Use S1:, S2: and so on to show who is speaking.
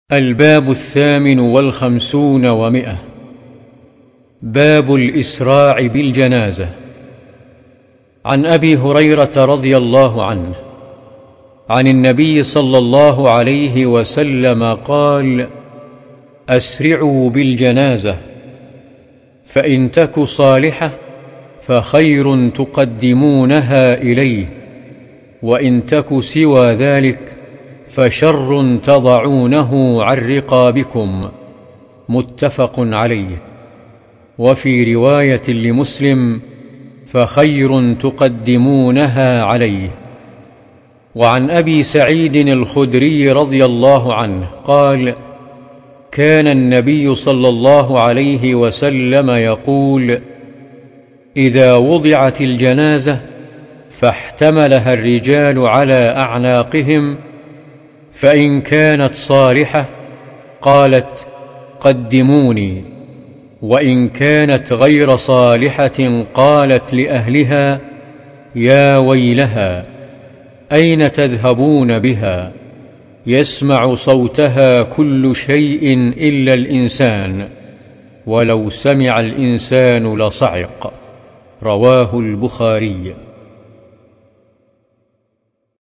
S1: الباب 58 و100. باب الإسراع بالجنازة. عن أبي هريرة رضي الله عنه عن النبي صلى الله عليه وسلم قال: أسرعوا بالجنازة، فإن تك صالحة فخير تقدمونها إليه، وإن تك سوى ذلك فشر تضعونه عن رقابكم. متفق عليه. وفي رواية لمسلم: فخير تقدمونها عليه. وعن أبي سعيد الخدري رضي الله عنه قال: كان النبي صلى الله عليه وسلم يقول: إذا وضعت الجنازة فاحتملها الرجال على أعناقهم، فإن كانت صالحة قالت: قدموني، وإن كانت غير صالحة قالت لأهلها: يا ويلها، أين تذهبون بها؟ يسمع صوتها كل شيء إلا الإنسان، ولو سمع الإنسان لصعق. رواه البخاري.